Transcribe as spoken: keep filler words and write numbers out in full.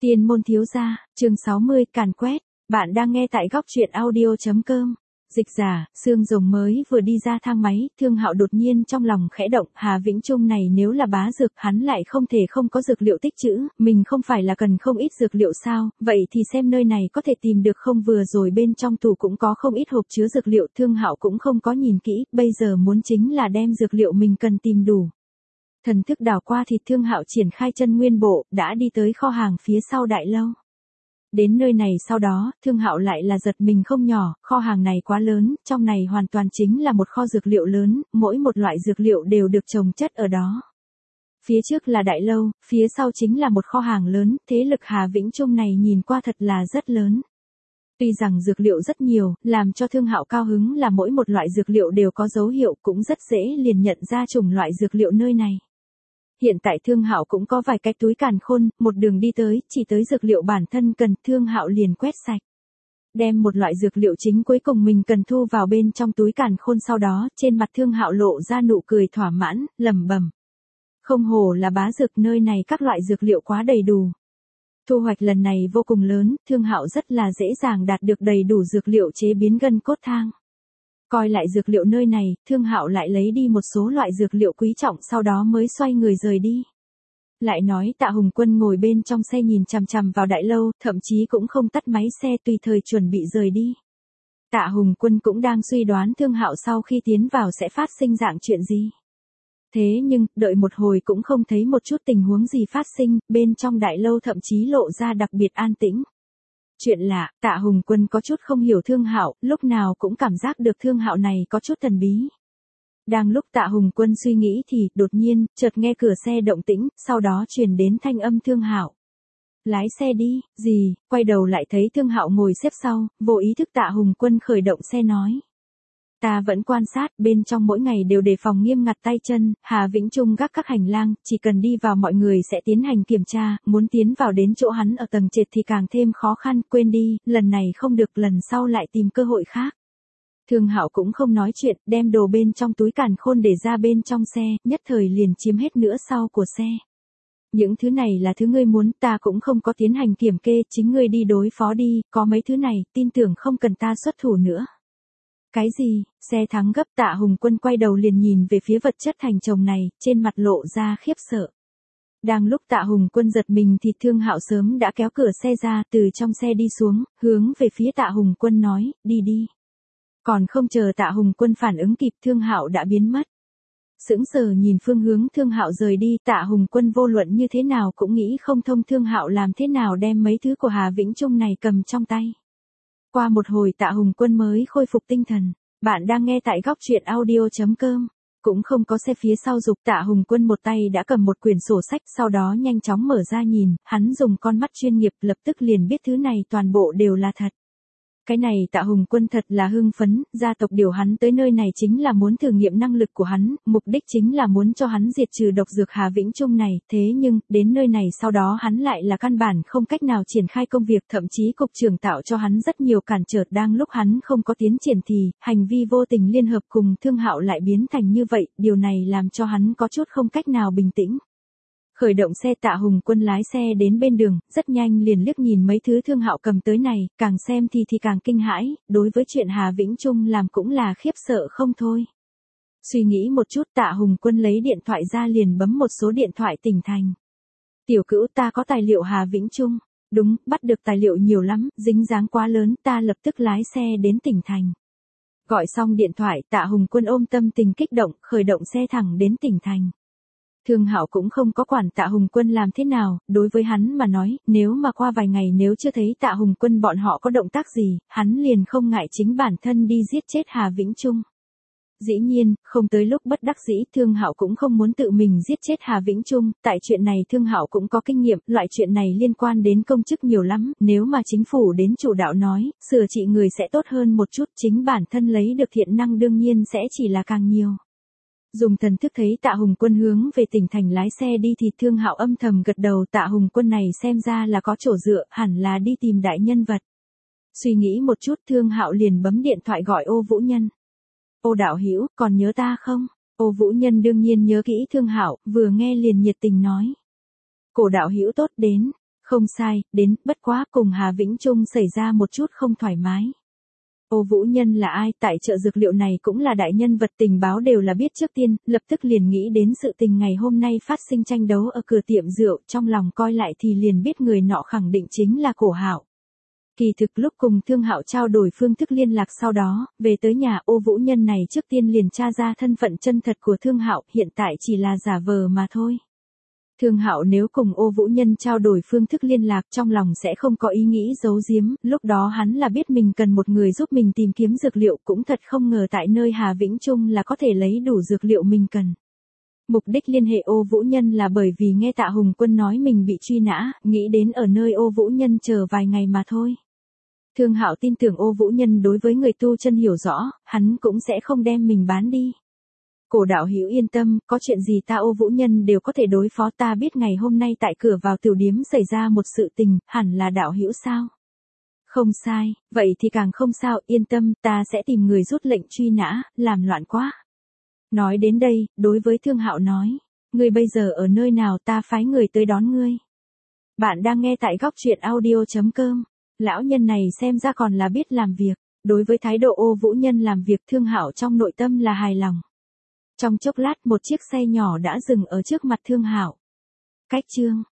Tiên môn thiếu gia, chương sáu mươi, càn quét. Bạn đang nghe tại góc truyện audio chấm com. Dịch giả, Sương Rồng mới vừa đi ra thang máy, Thương Hạo đột nhiên trong lòng khẽ động, Hà Vĩnh Trung này nếu là bá dược, hắn lại không thể không có dược liệu tích trữ, mình không phải là cần không ít dược liệu sao, vậy thì xem nơi này có thể tìm được không, vừa rồi bên trong tủ cũng có không ít hộp chứa dược liệu, Thương Hạo cũng không có nhìn kỹ, bây giờ muốn chính là đem dược liệu mình cần tìm đủ. Thần thức đảo qua thì Thương Hạo triển khai chân nguyên bộ, đã đi tới kho hàng phía sau đại lâu. Đến nơi này sau đó, Thương Hạo lại là giật mình không nhỏ, kho hàng này quá lớn, trong này hoàn toàn chính là một kho dược liệu lớn, mỗi một loại dược liệu đều được trồng chất ở đó. Phía trước là đại lâu, phía sau chính là một kho hàng lớn, thế lực Hà Vĩnh Trung này nhìn qua thật là rất lớn. Tuy rằng dược liệu rất nhiều, làm cho Thương Hạo cao hứng là mỗi một loại dược liệu đều có dấu hiệu, cũng rất dễ liền nhận ra chủng loại dược liệu nơi này. Hiện tại Thương Hạo cũng có vài cái túi càn khôn, một đường đi tới, chỉ tới dược liệu bản thân cần, Thương Hạo liền quét sạch. Đem một loại dược liệu chính cuối cùng mình cần thu vào bên trong túi càn khôn, sau đó, trên mặt Thương Hạo lộ ra nụ cười thỏa mãn, lẩm bẩm. Không hổ là bá dược, nơi này các loại dược liệu quá đầy đủ. Thu hoạch lần này vô cùng lớn, Thương Hạo rất là dễ dàng đạt được đầy đủ dược liệu chế biến gân cốt thang. Coi lại dược liệu nơi này, Thương Hạo lại lấy đi một số loại dược liệu quý trọng, sau đó mới xoay người rời đi. Lại nói Tạ Hùng Quân ngồi bên trong xe nhìn chằm chằm vào đại lâu, thậm chí cũng không tắt máy xe, tùy thời chuẩn bị rời đi. Tạ Hùng Quân cũng đang suy đoán Thương Hạo sau khi tiến vào sẽ phát sinh dạng chuyện gì. Thế nhưng, đợi một hồi cũng không thấy một chút tình huống gì phát sinh, bên trong đại lâu thậm chí lộ ra đặc biệt an tĩnh. Chuyện lạ, Tạ Hùng Quân có chút không hiểu Thương Hạo, lúc nào cũng cảm giác được Thương Hạo này có chút thần bí. Đang lúc Tạ Hùng Quân suy nghĩ thì, đột nhiên, chợt nghe cửa xe động tĩnh, sau đó truyền đến thanh âm Thương Hạo. Lái xe đi, gì, quay đầu lại thấy Thương Hạo ngồi xếp sau, vô ý thức Tạ Hùng Quân khởi động xe nói. Ta vẫn quan sát, bên trong mỗi ngày đều đề phòng nghiêm ngặt tay chân, Hà Vĩnh Trung gác các hành lang, chỉ cần đi vào mọi người sẽ tiến hành kiểm tra, muốn tiến vào đến chỗ hắn ở tầng trệt thì càng thêm khó khăn, quên đi, lần này không được, lần sau lại tìm cơ hội khác. Thương Hạo cũng không nói chuyện, đem đồ bên trong túi càn khôn để ra bên trong xe, nhất thời liền chiếm hết nửa sau của xe. Những thứ này là thứ ngươi muốn, ta cũng không có tiến hành kiểm kê, chính ngươi đi đối phó đi, có mấy thứ này, tin tưởng không cần ta xuất thủ nữa. Cái gì, xe thắng gấp, Tạ Hùng Quân quay đầu liền nhìn về phía vật chất thành chồng này, trên mặt lộ ra khiếp sợ. Đang lúc Tạ Hùng Quân giật mình thì Thương Hạo sớm đã kéo cửa xe ra, từ trong xe đi xuống, hướng về phía Tạ Hùng Quân nói, đi đi. Còn không chờ Tạ Hùng Quân phản ứng kịp, Thương Hạo đã biến mất. Sững sờ nhìn phương hướng Thương Hạo rời đi, Tạ Hùng Quân vô luận như thế nào cũng nghĩ không thông Thương Hạo làm thế nào đem mấy thứ của Hà Vĩnh Trung này cầm trong tay. Qua một hồi Tạ Hùng Quân mới khôi phục tinh thần. Bạn đang nghe tại góc truyện audio chấm com. Cũng không có xe phía sau dục, Tạ Hùng Quân một tay đã cầm một quyển sổ sách, sau đó nhanh chóng mở ra nhìn, hắn dùng con mắt chuyên nghiệp lập tức liền biết thứ này toàn bộ đều là thật. Cái này Tạ Hùng Quân thật là hưng phấn, gia tộc điều hắn tới nơi này chính là muốn thử nghiệm năng lực của hắn, mục đích chính là muốn cho hắn diệt trừ độc dược Hà Vĩnh Trung này, thế nhưng, đến nơi này sau đó hắn lại là căn bản không cách nào triển khai công việc, thậm chí cục trưởng tạo cho hắn rất nhiều cản trở, đang lúc hắn không có tiến triển thì, hành vi vô tình liên hợp cùng Thương Hạo lại biến thành như vậy, điều này làm cho hắn có chút không cách nào bình tĩnh. Khởi động xe, Tạ Hùng Quân lái xe đến bên đường, rất nhanh liền liếc nhìn mấy thứ Thương Hạo cầm tới này, càng xem thì thì càng kinh hãi, đối với chuyện Hà Vĩnh Trung làm cũng là khiếp sợ không thôi. Suy nghĩ một chút, Tạ Hùng Quân lấy điện thoại ra liền bấm một số điện thoại tỉnh thành. Tiểu Cữu, ta có tài liệu Hà Vĩnh Trung. Đúng, bắt được tài liệu nhiều lắm, dính dáng quá lớn, ta lập tức lái xe đến tỉnh thành. Gọi xong điện thoại, Tạ Hùng Quân ôm tâm tình kích động, khởi động xe thẳng đến tỉnh thành. Thương Hạo cũng không có quản Tạ Hùng Quân làm thế nào, đối với hắn mà nói, nếu mà qua vài ngày nếu chưa thấy Tạ Hùng Quân bọn họ có động tác gì, hắn liền không ngại chính bản thân đi giết chết Hà Vĩnh Trung. Dĩ nhiên, không tới lúc bất đắc dĩ, Thương Hạo cũng không muốn tự mình giết chết Hà Vĩnh Trung, tại chuyện này Thương Hạo cũng có kinh nghiệm, loại chuyện này liên quan đến công chức nhiều lắm, nếu mà chính phủ đến chủ đạo nói, sửa trị người sẽ tốt hơn một chút, chính bản thân lấy được thiện năng đương nhiên sẽ chỉ là càng nhiều. Dùng thần thức thấy Tạ Hùng Quân hướng về tỉnh thành lái xe đi thì Thương Hạo âm thầm gật đầu, Tạ Hùng Quân này xem ra là có chỗ dựa, hẳn là đi tìm đại nhân vật. Suy nghĩ một chút, Thương Hạo liền bấm điện thoại gọi Ô Vũ Nhân. Ô đạo hữu, còn nhớ ta không? Ô Vũ Nhân đương nhiên nhớ kỹ Thương Hạo, vừa nghe liền nhiệt tình nói. Cổ đạo hữu tốt đến, Không sai, đến, bất quá cùng Hà Vĩnh Trung xảy ra một chút không thoải mái. Ô Vũ Nhân là ai, tại chợ dược liệu này cũng là đại nhân vật, tình báo đều là biết trước tiên, lập tức liền nghĩ đến sự tình ngày hôm nay phát sinh tranh đấu ở cửa tiệm rượu, trong lòng coi lại thì liền biết người nọ khẳng định chính là Cổ Hạo. Kỳ thực lúc cùng Thương Hạo trao đổi phương thức liên lạc sau đó, về tới nhà, Ô Vũ Nhân này trước tiên liền tra ra thân phận chân thật của Thương Hạo, hiện tại chỉ là giả vờ mà thôi. Thương Hạo nếu cùng Ô Vũ Nhân trao đổi phương thức liên lạc, trong lòng sẽ không có ý nghĩ giấu giếm, lúc đó hắn là biết mình cần một người giúp mình tìm kiếm dược liệu, cũng thật không ngờ tại nơi Hà Vĩnh Trung là có thể lấy đủ dược liệu mình cần. Mục đích liên hệ Ô Vũ Nhân là bởi vì nghe Tạ Hùng Quân nói mình bị truy nã, nghĩ đến ở nơi Ô Vũ Nhân chờ vài ngày mà thôi. Thương Hạo tin tưởng Ô Vũ Nhân đối với người tu chân hiểu rõ, hắn cũng sẽ không đem mình bán đi. Cổ đạo hữu yên tâm, có chuyện gì ta Ô Vũ Nhân đều có thể đối phó, ta biết ngày hôm nay tại cửa vào tiểu điếm xảy ra một sự tình, hẳn là đạo hữu sao? Không sai, vậy thì càng không sao, yên tâm, ta sẽ tìm người rút lệnh truy nã, làm loạn quá. Nói đến đây, đối với Thương Hạo nói, ngươi bây giờ ở nơi nào, ta phái người tới đón ngươi. Bạn đang nghe tại góc truyện audio chấm com. Lão nhân này xem ra còn là biết làm việc, đối với thái độ Ô Vũ Nhân làm việc, Thương Hạo trong nội tâm là hài lòng. Trong chốc lát một chiếc xe nhỏ đã dừng ở trước mặt Thương Hạo. Cách chương